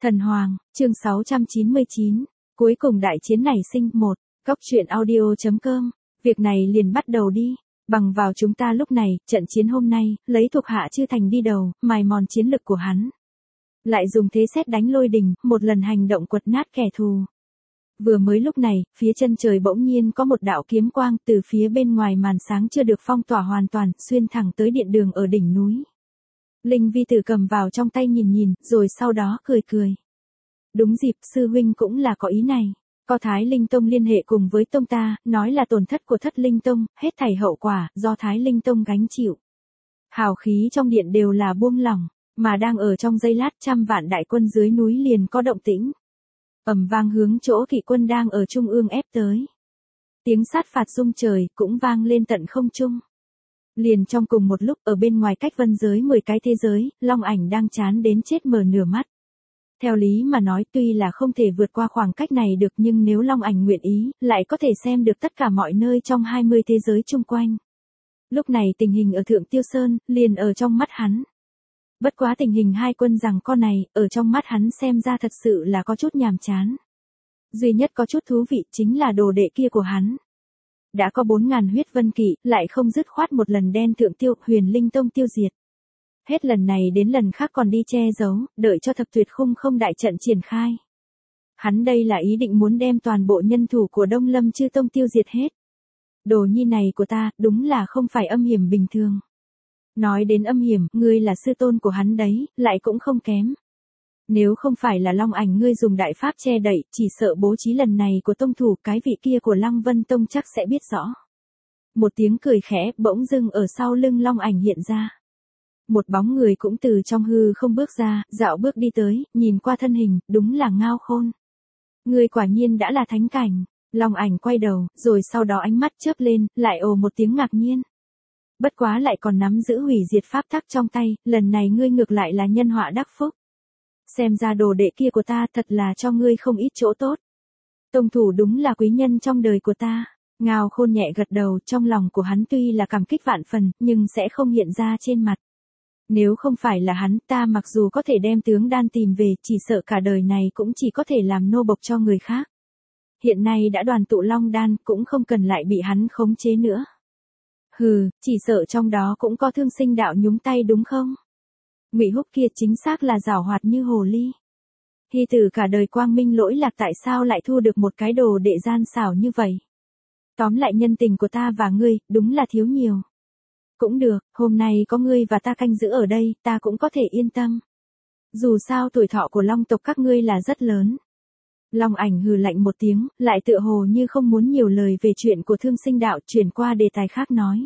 Thần Hoàng, chương 699, cuối cùng đại chiến nảy sinh. 1. Góc truyện audio.com, việc này liền bắt đầu đi. Bằng vào chúng ta lúc này, trận chiến hôm nay, lấy thuộc hạ Chư Thành đi đầu, mài mòn chiến lực của hắn. Lại dùng thế sét đánh lôi đình, một lần hành động quật nát kẻ thù. Vừa mới lúc này, phía chân trời bỗng nhiên có một đạo kiếm quang từ phía bên ngoài màn sáng chưa được phong tỏa hoàn toàn, xuyên thẳng tới điện đường ở đỉnh núi. Linh Vi Tử cầm vào trong tay nhìn, rồi sau đó cười. Đúng dịp, sư huynh cũng là có ý này. Có Thái Linh Tông liên hệ cùng với tông ta, nói là tổn thất của Thất Linh Tông, hết thảy hậu quả, do Thái Linh Tông gánh chịu. Hào khí trong điện đều là buông lỏng, mà đang ở trong giây lát 100 vạn đại quân dưới núi liền có động tĩnh. Ầm vang hướng chỗ kỵ quân đang ở trung ương ép tới. Tiếng sát phạt rung trời, cũng vang lên tận không trung. Liền trong cùng một lúc, ở bên ngoài cách vân giới 10 cái thế giới, Long Ảnh đang chán đến chết mờ nửa mắt. Theo lý mà nói, tuy là không thể vượt qua khoảng cách này được, nhưng nếu Long Ảnh nguyện ý, lại có thể xem được tất cả mọi nơi trong 20 thế giới chung quanh. Lúc này tình hình ở Thượng Tiêu Sơn, liền ở trong mắt hắn. Bất quá tình hình hai quân rằng con này, ở trong mắt hắn xem ra thật sự là có chút nhàm chán. Duy nhất có chút thú vị chính là đồ đệ kia của hắn. Đã có 4.000 huyết vân kỵ, lại không dứt khoát một lần đen Thượng Tiêu, Huyền Linh Tông tiêu diệt. Hết lần này đến lần khác còn đi che giấu, đợi cho Thập Tuyệt Khung không đại trận triển khai. Hắn đây là ý định muốn đem toàn bộ nhân thủ của Đông Lâm Chư Tông tiêu diệt hết. Đồ nhi này của ta, đúng là không phải âm hiểm bình thường. Nói đến âm hiểm, ngươi là sư tôn của hắn đấy, lại cũng không kém. Nếu không phải là Long Ảnh ngươi dùng đại pháp che đậy, chỉ sợ bố trí lần này của tông thủ, cái vị kia của Lăng Vân Tông chắc sẽ biết rõ. Một tiếng cười khẽ bỗng dưng ở sau lưng Long Ảnh hiện ra. Một bóng người cũng từ trong hư không bước ra, dạo bước đi tới, nhìn qua thân hình, đúng là Ngao Khôn. Ngươi quả nhiên đã là thánh cảnh. Long Ảnh quay đầu, rồi sau đó ánh mắt chớp lên, lại ồ một tiếng ngạc nhiên. Bất quá lại còn nắm giữ hủy diệt pháp tắc trong tay, lần này ngươi ngược lại là nhân họa đắc phúc. Xem ra đồ đệ kia của ta thật là cho ngươi không ít chỗ tốt. Tông thủ đúng là quý nhân trong đời của ta. Ngao Khôn nhẹ gật đầu, trong lòng của hắn tuy là cảm kích vạn phần, nhưng sẽ không hiện ra trên mặt. Nếu không phải là hắn, ta mặc dù có thể đem tướng đan tìm về, chỉ sợ cả đời này cũng chỉ có thể làm nô bộc cho người khác. Hiện nay đã đoàn tụ long đan, cũng không cần lại bị hắn khống chế nữa. Hừ, chỉ sợ trong đó cũng có Thương Sinh đạo nhúng tay đúng không? Ngụy Húc kia chính xác là giảo hoạt như hồ ly. Hy tử cả đời quang minh lỗi lạc, tại sao lại thu được một cái đồ đệ gian xảo như vậy? Tóm lại nhân tình của ta và ngươi, đúng là thiếu nhiều. Cũng được, hôm nay có ngươi và ta canh giữ ở đây, ta cũng có thể yên tâm. Dù sao tuổi thọ của Long tộc các ngươi là rất lớn. Long Ảnh hừ lạnh một tiếng, lại tựa hồ như không muốn nhiều lời về chuyện của Thương Sinh đạo, chuyển qua đề tài khác nói.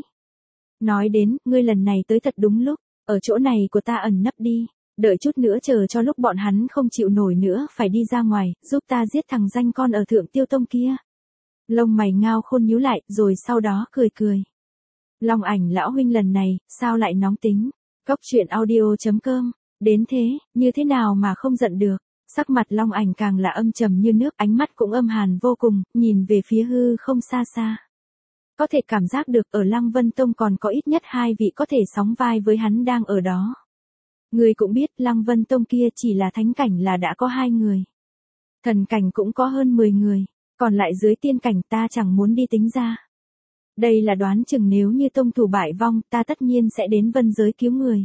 Nói đến, ngươi lần này tới thật đúng lúc, ở chỗ này của ta ẩn nấp đi, đợi chút nữa chờ cho lúc bọn hắn không chịu nổi nữa phải đi ra ngoài, giúp ta giết thằng danh con ở Thượng Tiêu Tông kia. Lông mày Ngao Khôn nhíu lại, rồi sau đó cười. Long Ảnh lão huynh lần này, sao lại nóng tính? Góc truyện audio.com, đến thế, như thế nào mà không giận được? Sắc mặt Long Ảnh càng là âm trầm như nước, ánh mắt cũng âm hàn vô cùng, nhìn về phía hư không xa. Có thể cảm giác được ở Lăng Vân Tông còn có ít nhất 2 vị có thể sóng vai với hắn đang ở đó. Người cũng biết Lăng Vân Tông kia chỉ là thánh cảnh là đã có 2 người. Thần cảnh cũng có hơn 10 người, còn lại dưới tiên cảnh ta chẳng muốn đi tính ra. Đây là đoán chừng nếu như tông thủ bại vong, ta tất nhiên sẽ đến vân giới cứu người.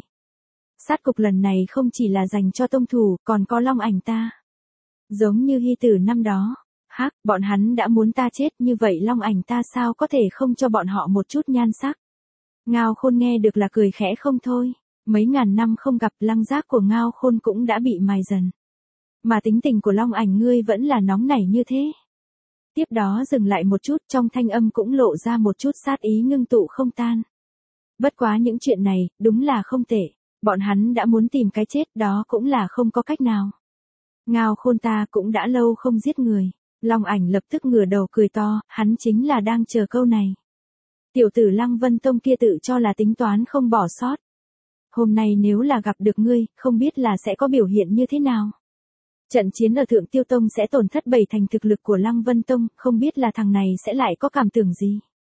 Sát cục lần này không chỉ là dành cho tông thủ, còn có Long Ảnh ta. Giống như Hy tử năm đó. Hắc, bọn hắn đã muốn ta chết, như vậy Long Ảnh ta sao có thể không cho bọn họ một chút nhan sắc. Ngao Khôn nghe được là cười khẽ không thôi. Mấy ngàn năm không gặp, lăng giác của Ngao Khôn cũng đã bị mài dần. Mà tính tình của Long Ảnh ngươi vẫn là nóng nảy như thế. Tiếp đó dừng lại một chút, trong thanh âm cũng lộ ra một chút sát ý ngưng tụ không tan. Bất quá những chuyện này, đúng là không tệ. Bọn hắn đã muốn tìm cái chết, đó cũng là không có cách nào. Ngao Khôn ta cũng đã lâu không giết người. Long Ảnh lập tức ngửa đầu cười to, hắn chính là đang chờ câu này. Tiểu tử Lăng Vân Tông kia tự cho là tính toán không bỏ sót. Hôm nay nếu là gặp được ngươi, không biết là sẽ có biểu hiện như thế nào. Trận chiến ở Thượng Tiêu Tông sẽ tổn thất 7 thành thực lực của Lăng Vân Tông, không biết là thằng này sẽ lại có cảm tưởng gì.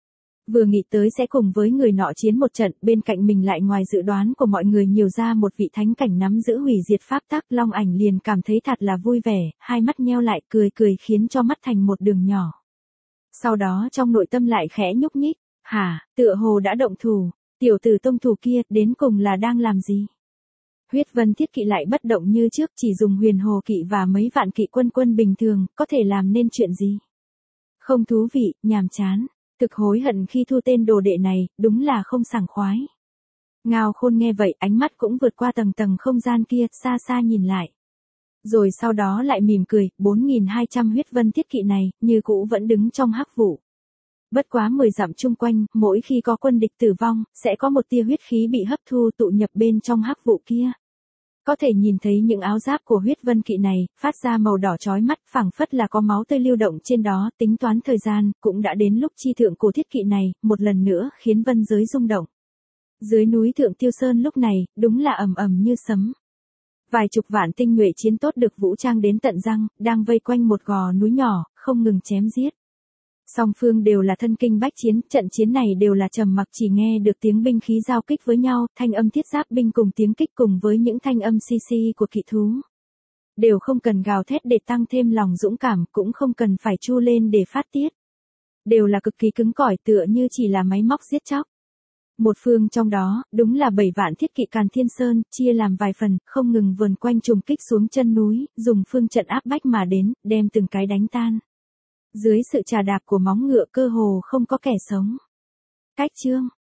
Vừa nghĩ tới sẽ cùng với người nọ chiến một trận, bên cạnh mình lại ngoài dự đoán của mọi người nhiều ra một vị thánh cảnh nắm giữ hủy diệt pháp tắc, Long Ảnh liền cảm thấy thật là vui vẻ, hai mắt nheo lại cười cười khiến cho mắt thành một đường nhỏ. Sau đó trong nội tâm lại khẽ nhúc nhích, hả, tựa hồ đã động thủ, tiểu tử tông thủ kia đến cùng là đang làm gì? Huyết Vân Thiết Kỵ lại bất động như trước, chỉ dùng Huyền Hồ Kỵ và mấy vạn kỵ quân bình thường, có thể làm nên chuyện gì? Không thú vị, nhàm chán. Thực hối hận khi thu tên đồ đệ này, đúng là không sảng khoái. Ngao Khôn nghe vậy, ánh mắt cũng vượt qua tầng không gian kia, xa xa nhìn lại. Rồi sau đó lại mỉm cười, 4.200 huyết vân thiết kỵ này, như cũ vẫn đứng trong hắc vụ. Bất quá 10 dặm chung quanh, mỗi khi có quân địch tử vong, sẽ có một tia huyết khí bị hấp thu tụ nhập bên trong hắc vụ kia. Có thể nhìn thấy những áo giáp của huyết vân kỵ này, phát ra màu đỏ chói mắt, phảng phất là có máu tươi lưu động trên đó, tính toán thời gian, cũng đã đến lúc chi thượng cổ thiết kỵ này, một lần nữa, khiến vân giới rung động. Dưới núi Thượng Tiêu Sơn lúc này, đúng là ầm ầm như sấm. Vài chục vạn tinh nhuệ chiến tốt được vũ trang đến tận răng, đang vây quanh một gò núi nhỏ, không ngừng chém giết. Song phương đều là thân kinh bách chiến, trận chiến này đều là trầm mặc, chỉ nghe được tiếng binh khí giao kích với nhau, thanh âm thiết giáp binh cùng tiếng kích cùng với những thanh âm xi xi của kỵ thú. Đều không cần gào thét để tăng thêm lòng dũng cảm, cũng không cần phải chu lên để phát tiết. Đều là cực kỳ cứng cỏi, tựa như chỉ là máy móc giết chóc. Một phương trong đó, đúng là 7 vạn thiết kỵ Càn Thiên Sơn, chia làm vài phần, không ngừng vần quanh trùng kích xuống chân núi, dùng phương trận áp bách mà đến, đem từng cái đánh tan. Dưới sự trà đạp của móng ngựa cơ hồ không có kẻ sống. Cách chương